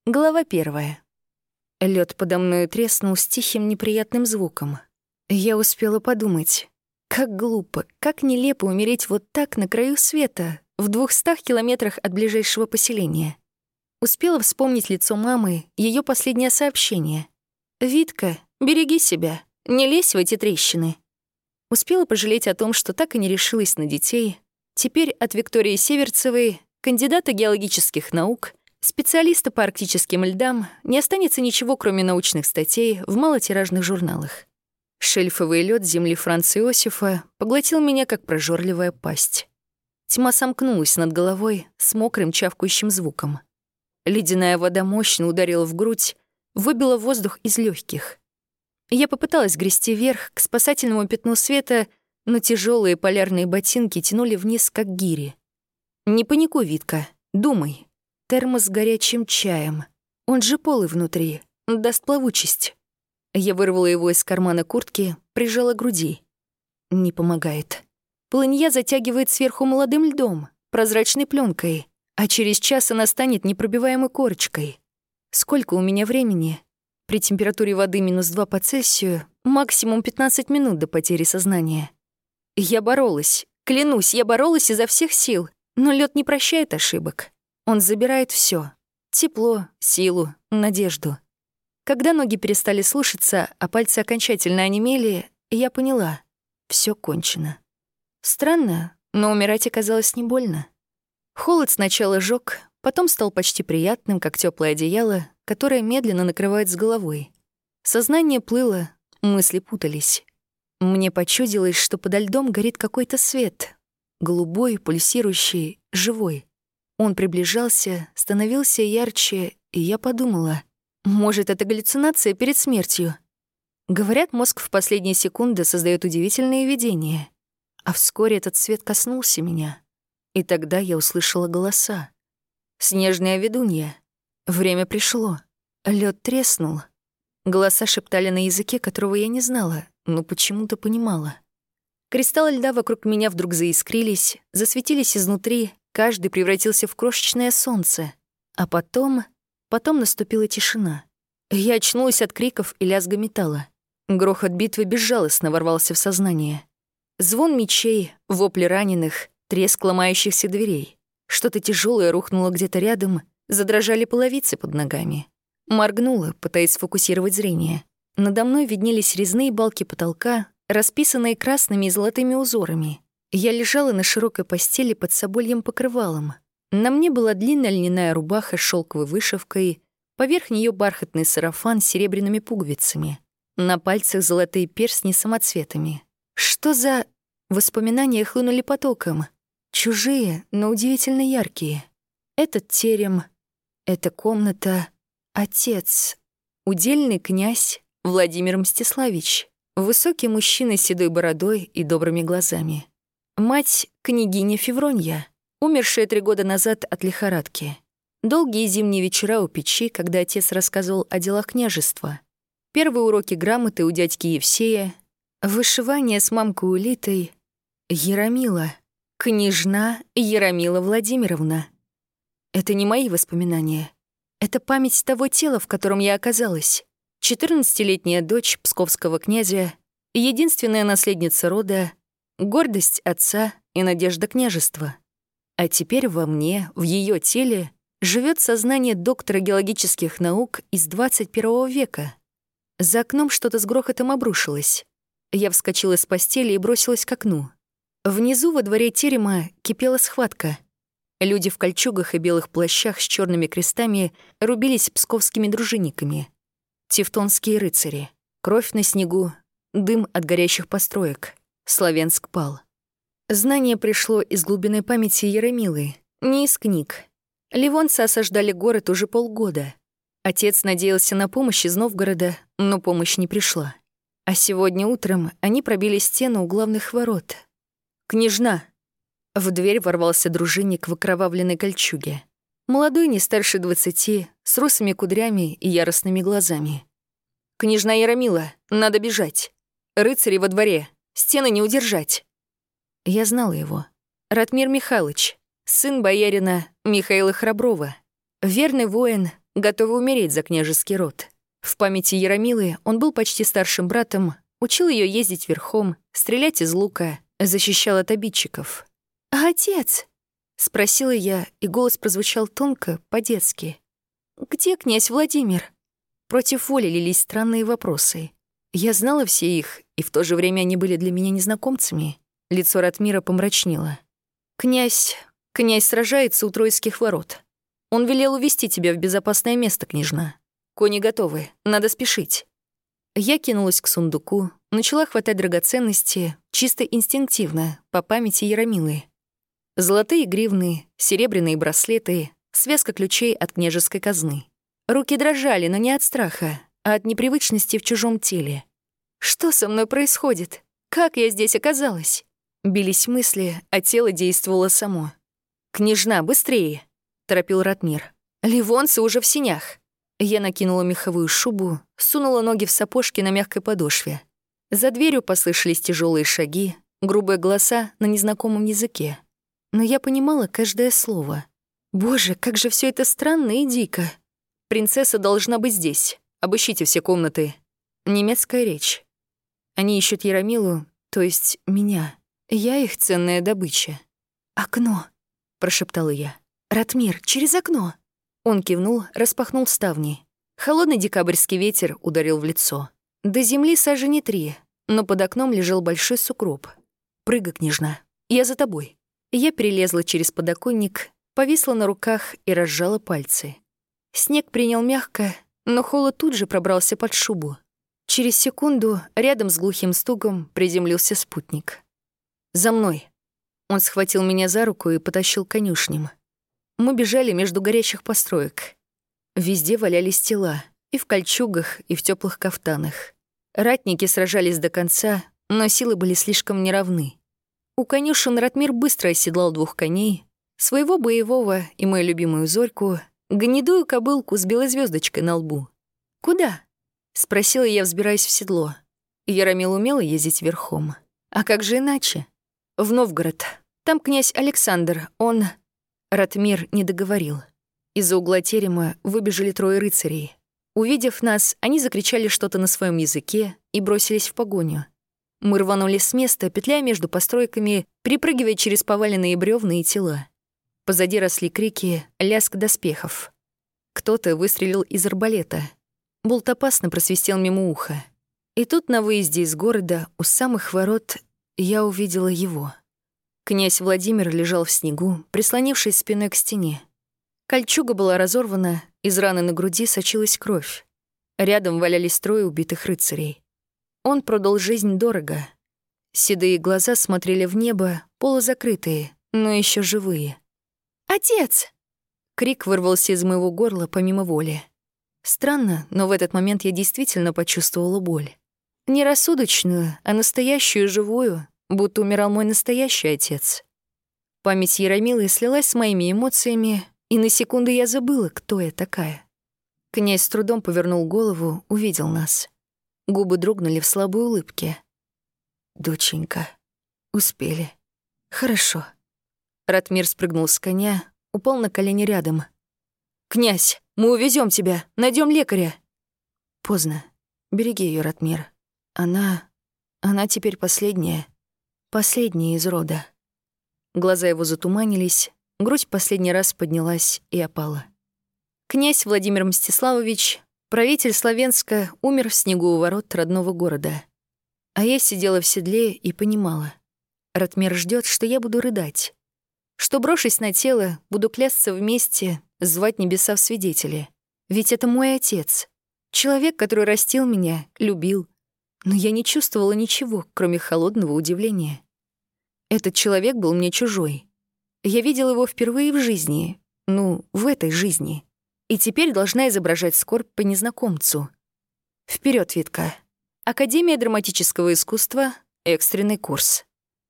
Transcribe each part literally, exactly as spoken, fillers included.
Глава первая. Лед подо мною треснул с тихим неприятным звуком. Я успела подумать, как глупо, как нелепо умереть вот так на краю света, в двухстах километрах от ближайшего поселения. Успела вспомнить лицо мамы, ее последнее сообщение. «Витка, береги себя, не лезь в эти трещины». Успела пожалеть о том, что так и не решилась на детей. Теперь от Виктории Северцевой, кандидата геологических наук, специалиста по арктическим льдам, не останется ничего, кроме научных статей в малотиражных журналах. Шельфовый лед земли Франца Иосифа поглотил меня, как прожорливая пасть. Тьма сомкнулась над головой с мокрым чавкающим звуком. Ледяная вода мощно ударила в грудь, выбила воздух из легких. Я попыталась грести вверх к спасательному пятну света, но тяжелые полярные ботинки тянули вниз, как гири. «Не паникуй, Витка, думай. Термос с горячим чаем. Он же полый внутри, даст плавучесть». Я вырвала его из кармана куртки, прижала к груди. Не помогает. Полынья затягивает сверху молодым льдом, прозрачной пленкой, а через час она станет непробиваемой корочкой. Сколько у меня времени? При температуре воды минус два по Цельсию максимум пятнадцать минут до потери сознания. Я боролась, клянусь, я боролась изо всех сил, но лед не прощает ошибок. Он забирает все: тепло, силу, надежду. Когда ноги перестали слушаться, а пальцы окончательно онемели, я поняла — все кончено. Странно, но умирать оказалось не больно. Холод сначала жёг, потом стал почти приятным, как теплое одеяло, которое медленно накрывает с головой. Сознание плыло, мысли путались. Мне почудилось, что подо льдом горит какой-то свет. Голубой, пульсирующий, живой. Он приближался, становился ярче, и я подумала, может, это галлюцинация перед смертью? Говорят, мозг в последние секунды создает удивительные видения. А вскоре этот свет коснулся меня. И тогда я услышала голоса. «Снежная ведунья. Время пришло. Лед треснул». Голоса шептали на языке, которого я не знала, но почему-то понимала. Кристаллы льда вокруг меня вдруг заискрились, засветились изнутри, каждый превратился в крошечное солнце. А потом... Потом наступила тишина. Я очнулась от криков и лязга металла. Грохот битвы безжалостно ворвался в сознание. Звон мечей, вопли раненых, треск ломающихся дверей. Что-то тяжелое рухнуло где-то рядом, задрожали половицы под ногами. Моргнула, пытаясь сфокусировать зрение. Надо мной виднелись резные балки потолка, расписанные красными и золотыми узорами. Я лежала на широкой постели под собольем покрывалом. На мне была длинная льняная рубаха с шелковой вышивкой, поверх нее бархатный сарафан с серебряными пуговицами. На пальцах золотые перстни с самоцветами. Что за... Воспоминания хлынули потоком. Чужие, но удивительно яркие. Этот терем, эта комната, отец, удельный князь Владимир Мстиславич, высокий мужчина с седой бородой и добрыми глазами. Мать — княгиня Февронья, умершая три года назад от лихорадки. Долгие зимние вечера у печи, когда отец рассказывал о делах княжества. Первые уроки грамоты у дядьки Евсея. Вышивание с мамкой Улитой. Яромила. Княжна Яромила Владимировна. Это не мои воспоминания. Это память того тела, в котором я оказалась. четырнадцатилетняя дочь псковского князя, единственная наследница рода, гордость отца и надежда княжества. А теперь во мне, в ее теле, живет сознание доктора геологических наук из двадцать первого века. За окном что-то с грохотом обрушилось. Я вскочила с постели и бросилась к окну. Внизу во дворе терема кипела схватка. Люди в кольчугах и белых плащах с черными крестами рубились псковскими дружинниками. Тевтонские рыцари. Кровь на снегу, дым от горящих построек. Славянск пал. Знание пришло из глубины памяти Яромилы, не из книг. Ливонцы осаждали город уже полгода. Отец надеялся на помощь из Новгорода, но помощь не пришла. А сегодня утром они пробили стену у главных ворот. «Княжна!» В дверь ворвался дружинник в окровавленной кольчуге. Молодой, не старше двадцати, с русыми кудрями и яростными глазами. «Княжна Яромила, надо бежать! Рыцари во дворе, стены не удержать!» Я знала его. Ратмир Михайлович, сын боярина Михаила Храброва. Верный воин, готовы умереть за княжеский род. В памяти Яромилы он был почти старшим братом, учил ее ездить верхом, стрелять из лука, защищал от обидчиков. «А отец?» — спросила я, и голос прозвучал тонко, по-детски. «Где князь Владимир?» Против воли лились странные вопросы. Я знала все их, и в то же время они были для меня незнакомцами. Лицо Ратмира помрачнело. «Князь... князь сражается у Троицких ворот. Он велел увести тебя в безопасное место, княжна. Кони готовы, надо спешить». Я кинулась к сундуку, начала хватать драгоценности, чисто инстинктивно, по памяти Яромилы. Золотые гривны, серебряные браслеты, связка ключей от княжеской казны. Руки дрожали, но не от страха, а от непривычности в чужом теле. Что со мной происходит? Как я здесь оказалась? Бились мысли, а тело действовало само. «Княжна, быстрее!» — торопил Ратмир. «Ливонцы уже в сенях». Я накинула меховую шубу, сунула ноги в сапожки на мягкой подошве. За дверью послышались тяжелые шаги, грубые голоса на незнакомом языке. Но я понимала каждое слово. Боже, как же все это странно и дико. Принцесса должна быть здесь. Обыщите все комнаты. Немецкая речь. Они ищут Яромилу, то есть меня. Я их ценная добыча. «Окно», — прошептала я. «Ратмир, через окно». Он кивнул, распахнул ставни. Холодный декабрьский ветер ударил в лицо. До земли сажени три, но под окном лежал большой сугроб. «Прыгай, княжна, я за тобой». Я перелезла через подоконник, повисла на руках и разжала пальцы. Снег принял мягко, но холод тут же пробрался под шубу. Через секунду рядом с глухим стугом приземлился спутник. «За мной». Он схватил меня за руку и потащил к конюшням. Мы бежали между горящих построек. Везде валялись тела, и в кольчугах, и в теплых кафтанах. Ратники сражались до конца, но силы были слишком неравны. У конюшен Ратмир быстро оседлал двух коней, своего боевого и мою любимую Зорьку, гнедую кобылку с белой звездочкой на лбу. «Куда?» — спросила я, взбираясь в седло. Яромил умела ездить верхом. А как же иначе? В Новгород. Там князь Александр, он... Ратмир не договорил. Из-за угла терема выбежали трое рыцарей. Увидев нас, они закричали что-то на своем языке и бросились в погоню. Мы рванули с места, петляя между постройками, перепрыгивая через поваленные бревна и тела. Позади росли крики, лязг доспехов. Кто-то выстрелил из арбалета. Болт опасно просвистел мимо уха. И тут на выезде из города, у самых ворот, я увидела его. Князь Владимир лежал в снегу, прислонившись спиной к стене. Кольчуга была разорвана, из раны на груди сочилась кровь. Рядом валялись трое убитых рыцарей. Он продал жизнь дорого. Седые глаза смотрели в небо, полузакрытые, но еще живые. «Отец!» Крик вырвался из моего горла помимо воли. Странно, но в этот момент я действительно почувствовала боль. Не рассудочную, а настоящую, живую, будто умирал мой настоящий отец. Память Яромилы слилась с моими эмоциями, и на секунду я забыла, кто я такая. Князь с трудом повернул голову, увидел нас. Губы дрогнули в слабой улыбке. «Доченька, успели. Хорошо». Ратмир спрыгнул с коня, упал на колени рядом. «Князь, мы увезем тебя, найдем лекаря». «Поздно. Береги ее, Ратмир. Она... она теперь последняя. Последняя из рода». Глаза его затуманились, грудь последний раз поднялась и опала. Князь Владимир Мстиславович, правитель Славенска, умер в снегу у ворот родного города. А я сидела в седле и понимала. Ратмир ждет, что я буду рыдать. Что, брошусь на тело, буду клясться вместе, звать небеса в свидетели. Ведь это мой отец. Человек, который растил меня, любил. Но я не чувствовала ничего, кроме холодного удивления. Этот человек был мне чужой. Я видела его впервые в жизни. Ну, в этой жизни. И теперь должна изображать скорбь по незнакомцу. Вперед, Витка. Академия драматического искусства. Экстренный курс.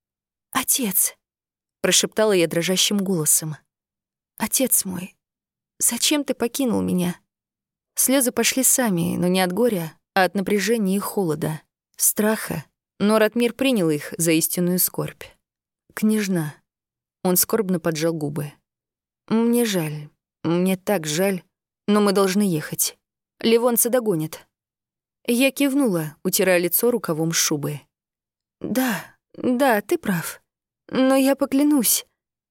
«Отец», — прошептала я дрожащим голосом. «Отец мой, зачем ты покинул меня?» Слезы пошли сами, но не от горя, а от напряжения и холода, страха. Но Ратмир принял их за истинную скорбь. «Княжна». Он скорбно поджал губы. «Мне жаль, мне так жаль. Но мы должны ехать. Ливонцы догонят». Я кивнула, утирая лицо рукавом шубы. «Да, да, ты прав. Но я поклянусь».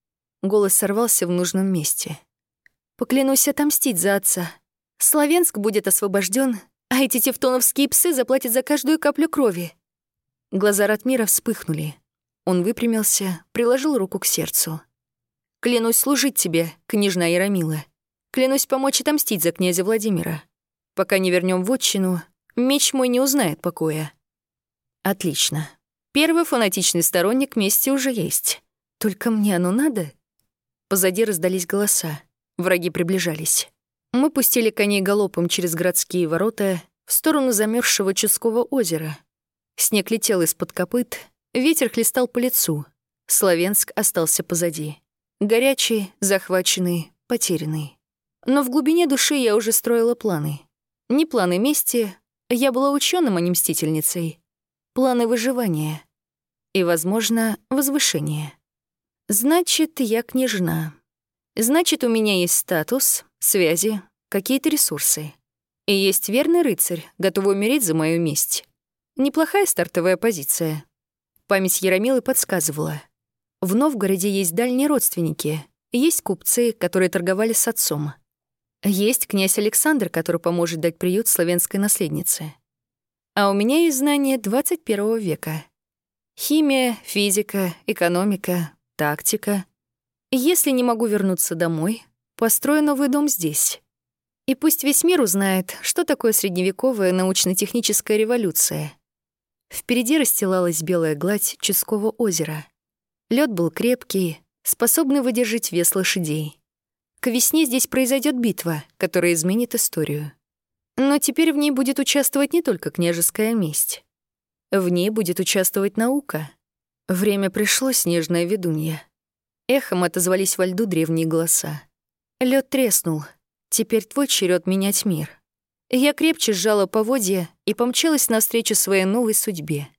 Голос сорвался в нужном месте. «Поклянусь отомстить за отца. Славянск будет освобожден, а эти тевтоновские псы заплатят за каждую каплю крови». Глаза Ратмира вспыхнули. Он выпрямился, приложил руку к сердцу. «Клянусь служить тебе, княжна Яромила. Клянусь помочь отомстить за князя Владимира. Пока не вернем в отчину, меч мой не узнает покоя». «Отлично. Первый фанатичный сторонник мести уже есть. Только мне оно надо?» Позади раздались голоса. Враги приближались. Мы пустили коней галопом через городские ворота в сторону замерзшего Чудского озера. Снег летел из-под копыт, ветер хлестал по лицу. Славянск остался позади. Горячий, захваченный, потерянный. Но в глубине души я уже строила планы. Не планы мести, я была ученым, а не мстительницей. Планы выживания. И, возможно, возвышения. Значит, я княжна. Значит, у меня есть статус, связи, какие-то ресурсы. И есть верный рыцарь, готовый умереть за мою месть. Неплохая стартовая позиция. Память Яромилы подсказывала. В Новгороде есть дальние родственники, есть купцы, которые торговали с отцом. Есть князь Александр, который поможет дать приют славянской наследнице. А у меня есть знания двадцать первого века. Химия, физика, экономика, тактика. Если не могу вернуться домой, построю новый дом здесь. И пусть весь мир узнает, что такое средневековая научно-техническая революция. Впереди расстилалась белая гладь Чудского озера. Лед был крепкий, способный выдержать вес лошадей. К весне здесь произойдет битва, которая изменит историю. Но теперь в ней будет участвовать не только княжеская месть. В ней будет участвовать наука. Время пришло, снежная ведунья. Эхом отозвались во льду древние голоса. Лед треснул. Теперь твой черед менять мир. Я крепче сжала поводья и помчалась навстречу своей новой судьбе.